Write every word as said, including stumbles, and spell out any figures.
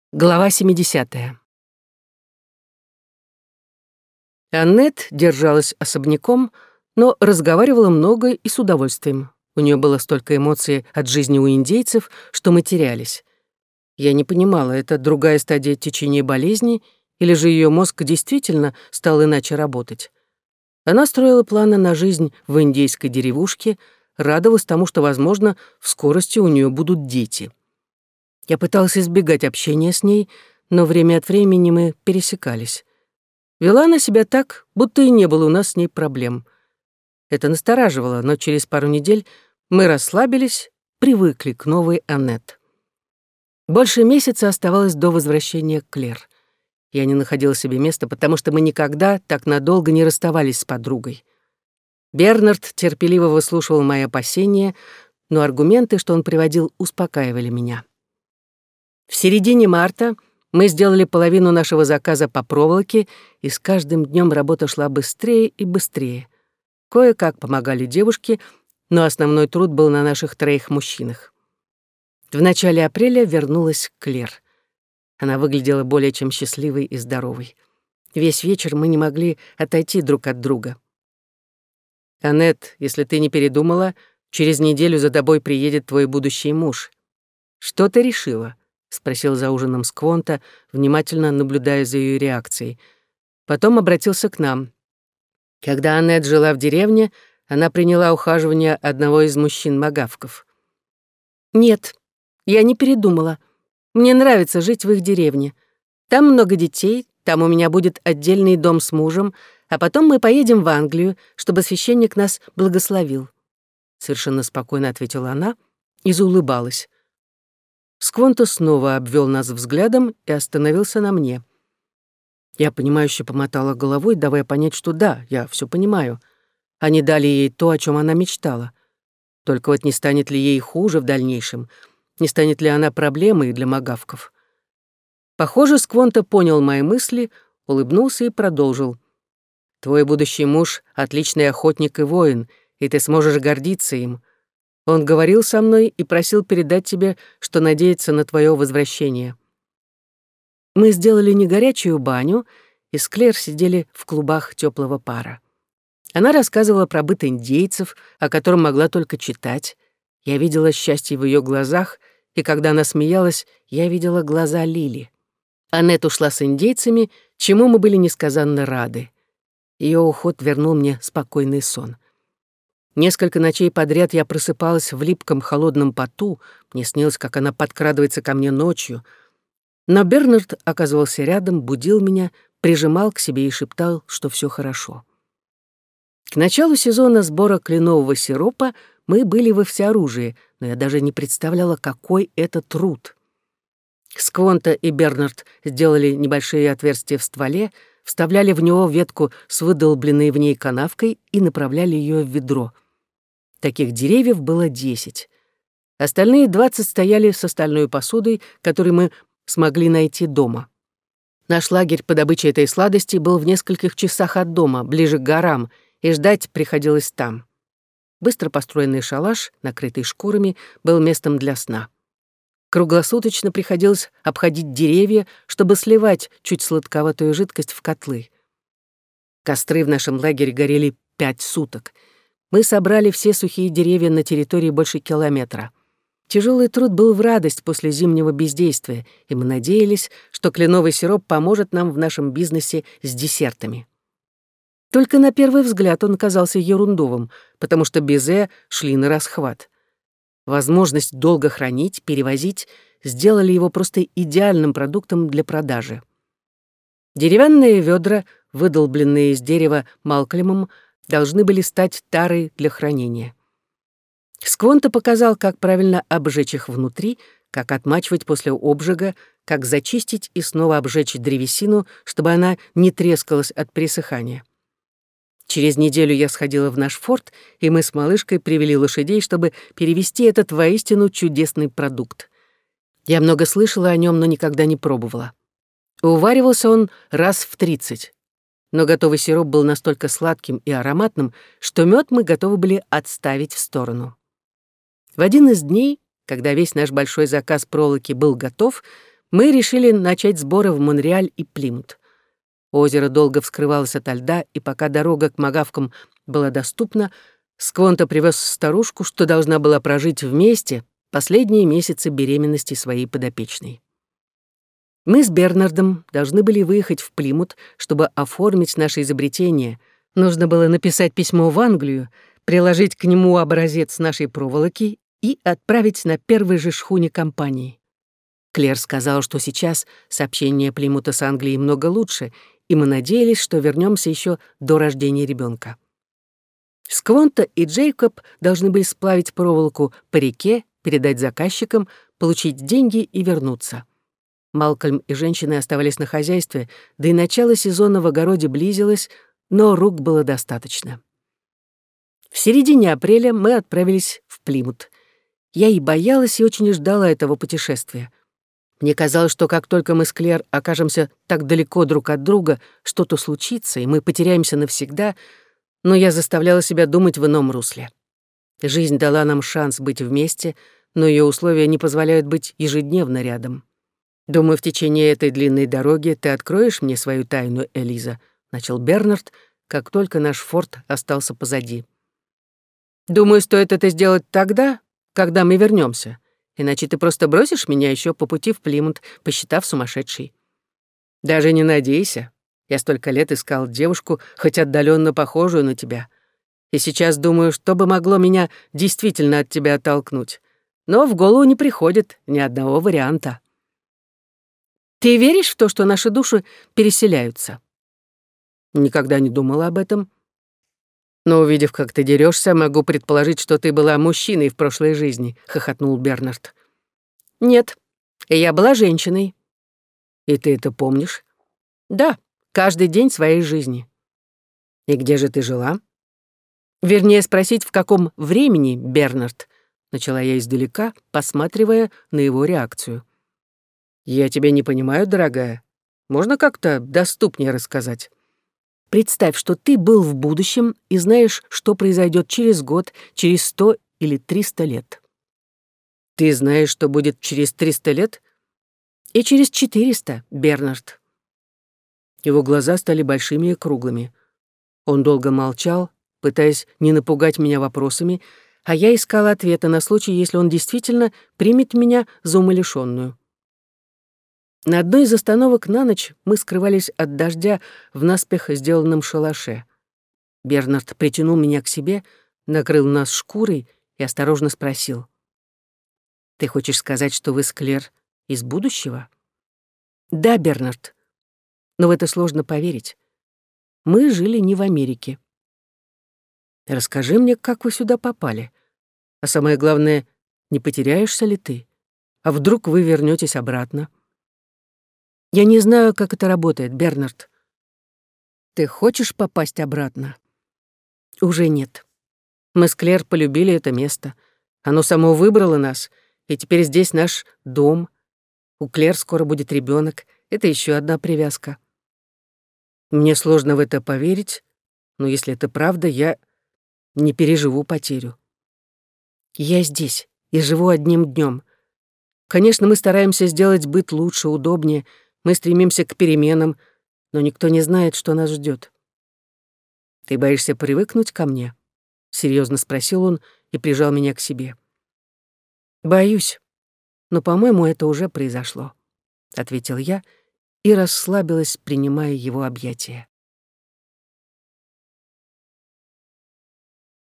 Глава семидесятая. Аннет держалась особняком, но разговаривала много и с удовольствием. У нее было столько эмоций от жизни у индейцев, что мы терялись. Я не понимала, это другая стадия течения болезни, или же ее мозг действительно стал иначе работать. Она строила планы на жизнь в индейской деревушке, радовалась тому, что, возможно, в скорости у нее будут дети. Я пыталась избегать общения с ней, но время от времени мы пересекались. Вела она себя так, будто и не было у нас с ней проблем. Это настораживало, но через пару недель мы расслабились, привыкли к новой Аннет. Больше месяца оставалось до возвращения Клэр. Я не находила себе места, потому что мы никогда так надолго не расставались с подругой. Бернард терпеливо выслушивал мои опасения, но аргументы, что он приводил, успокаивали меня. В середине марта мы сделали половину нашего заказа по проволоке, и с каждым днем работа шла быстрее и быстрее. Кое-как помогали девушки, но основной труд был на наших троих мужчинах. В начале апреля вернулась Клэр. Она выглядела более чем счастливой и здоровой. Весь вечер мы не могли отойти друг от друга. «Аннет, если ты не передумала, через неделю за тобой приедет твой будущий муж. Что ты решила?» — спросил за ужином Сквонта, внимательно наблюдая за ее реакцией. Потом обратился к нам. Когда Аннет жила в деревне, она приняла ухаживание одного из мужчин-магавков. «Нет, я не передумала. Мне нравится жить в их деревне. Там много детей, там у меня будет отдельный дом с мужем, а потом мы поедем в Англию, чтобы священник нас благословил». Совершенно спокойно ответила она и заулыбалась. Сквонто снова обвел нас взглядом и остановился на мне. Я понимающе помотала головой, давая понять, что да, я все понимаю. Они дали ей то, о чем она мечтала. Только вот не станет ли ей хуже в дальнейшем? Не станет ли она проблемой для магавков? Похоже, Сквонто понял мои мысли, улыбнулся и продолжил. «Твой будущий муж — отличный охотник и воин, и ты сможешь гордиться им. Он говорил со мной и просил передать тебе, что надеется на твое возвращение». Мы сделали негорячую баню, и с Клэр сидели в клубах теплого пара. Она рассказывала про быт индейцев, о котором могла только читать. Я видела счастье в ее глазах, и когда она смеялась, я видела глаза Лили. Аннет ушла с индейцами, чему мы были несказанно рады. Ее уход вернул мне спокойный сон. Несколько ночей подряд я просыпалась в липком холодном поту, мне снилось, как она подкрадывается ко мне ночью. Но Бернард оказывался рядом, будил меня, прижимал к себе и шептал, что все хорошо. К началу сезона сбора кленового сиропа мы были во всеоружии, но я даже не представляла, какой это труд. Сквонто и Бернард сделали небольшие отверстия в стволе, вставляли в него ветку с выдолбленной в ней канавкой и направляли ее в ведро. Таких деревьев было десять. Остальные двадцать стояли с остальной посудой, которую мы смогли найти дома. Наш лагерь по добыче этой сладости был в нескольких часах от дома, ближе к горам, и ждать приходилось там. Быстро построенный шалаш, накрытый шкурами, был местом для сна. Круглосуточно приходилось обходить деревья, чтобы сливать чуть сладковатую жидкость в котлы. Костры в нашем лагере горели пять суток. Мы собрали все сухие деревья на территории больше километра. Тяжелый труд был в радость после зимнего бездействия, и мы надеялись, что кленовый сироп поможет нам в нашем бизнесе с десертами. Только на первый взгляд он казался ерундовым, потому что безе шли на расхват. Возможность долго хранить, перевозить сделали его просто идеальным продуктом для продажи. Деревянные ведра, выдолбленные из дерева Малкольмом, должны были стать тарой для хранения. Сквонто показал, как правильно обжечь их внутри, как отмачивать после обжига, как зачистить и снова обжечь древесину, чтобы она не трескалась от пересыхания. Через неделю я сходила в наш форт, и мы с малышкой привели лошадей, чтобы перевести этот воистину чудесный продукт. Я много слышала о нем, но никогда не пробовала. Уваривался он раз в тридцать. Но готовый сироп был настолько сладким и ароматным, что мед мы готовы были отставить в сторону. В один из дней, когда весь наш большой заказ проволоки был готов, мы решили начать сборы в Монреаль и Плимут. Озеро долго вскрывалось ото льда, и пока дорога к Магавкам была доступна, Сквонта привез старушку, что должна была прожить вместе последние месяцы беременности своей подопечной. Мы с Бернардом должны были выехать в Плимут, чтобы оформить наше изобретение. Нужно было написать письмо в Англию, приложить к нему образец нашей проволоки и отправить на первой же шхуне компании. Клэр сказал, что сейчас сообщение Плимута с Англией много лучше, и мы надеялись, что вернемся еще до рождения ребенка. Сквонта и Джейкоб должны были сплавить проволоку по реке, передать заказчикам, получить деньги и вернуться. Малкольм и женщины оставались на хозяйстве, да и начало сезона в огороде близилось, но рук было достаточно. В середине апреля мы отправились в Плимут. Я и боялась, и очень ждала этого путешествия. Мне казалось, что как только мы с Клэр окажемся так далеко друг от друга, что-то случится, и мы потеряемся навсегда, но я заставляла себя думать в ином русле. Жизнь дала нам шанс быть вместе, но ее условия не позволяют быть ежедневно рядом. «Думаю, в течение этой длинной дороги ты откроешь мне свою тайну, Элиза», — начал Бернард, как только наш форт остался позади. «Думаю, стоит это сделать тогда, когда мы вернемся, иначе ты просто бросишь меня еще по пути в Плимут, посчитав сумасшедшей. Даже не надейся. Я столько лет искал девушку, хоть отдаленно похожую на тебя. И сейчас думаю, что бы могло меня действительно от тебя оттолкнуть. Но в голову не приходит ни одного варианта. Ты веришь в то, что наши души переселяются? Никогда не думала об этом. Но, увидев, как ты дерешься, могу предположить, что ты была мужчиной в прошлой жизни, хохотнул Бернард. Нет, я была женщиной. И ты это помнишь? Да. Каждый день своей жизни. И где же ты жила? Вернее, спросить, в каком времени, Бернард, начала я издалека, посматривая на его реакцию. Я тебя не понимаю, дорогая. Можно как-то доступнее рассказать? Представь, что ты был в будущем и знаешь, что произойдет через год, через сто или триста лет. Ты знаешь, что будет через триста лет? И через четыреста, Бернард. Его глаза стали большими и круглыми. Он долго молчал, пытаясь не напугать меня вопросами, а я искала ответа на случай, если он действительно примет меня за умалишённую. На одной из остановок на ночь мы скрывались от дождя в наспех сделанном шалаше. Бернард притянул меня к себе, накрыл нас шкурой и осторожно спросил. «Ты хочешь сказать, что вы с Клэр из будущего?» «Да, Бернард. Но в это сложно поверить. Мы жили не в Америке. Расскажи мне, как вы сюда попали. А самое главное, не потеряешься ли ты? А вдруг вы вернётесь обратно? Я не знаю, как это работает, Бернард. Ты хочешь попасть обратно? Уже нет. Мы с Клэр полюбили это место. Оно само выбрало нас, и теперь здесь наш дом. У Клэр скоро будет ребёнок. Это ещё одна привязка. Мне сложно в это поверить, но если это правда, я не переживу потерю. Я здесь и живу одним днем. Конечно, мы стараемся сделать быт лучше, удобнее, мы стремимся к переменам, но никто не знает, что нас ждет. «Ты боишься привыкнуть ко мне?» — серьезно спросил он и прижал меня к себе. «Боюсь, но, по-моему, это уже произошло», — ответил я и расслабилась, принимая его объятия.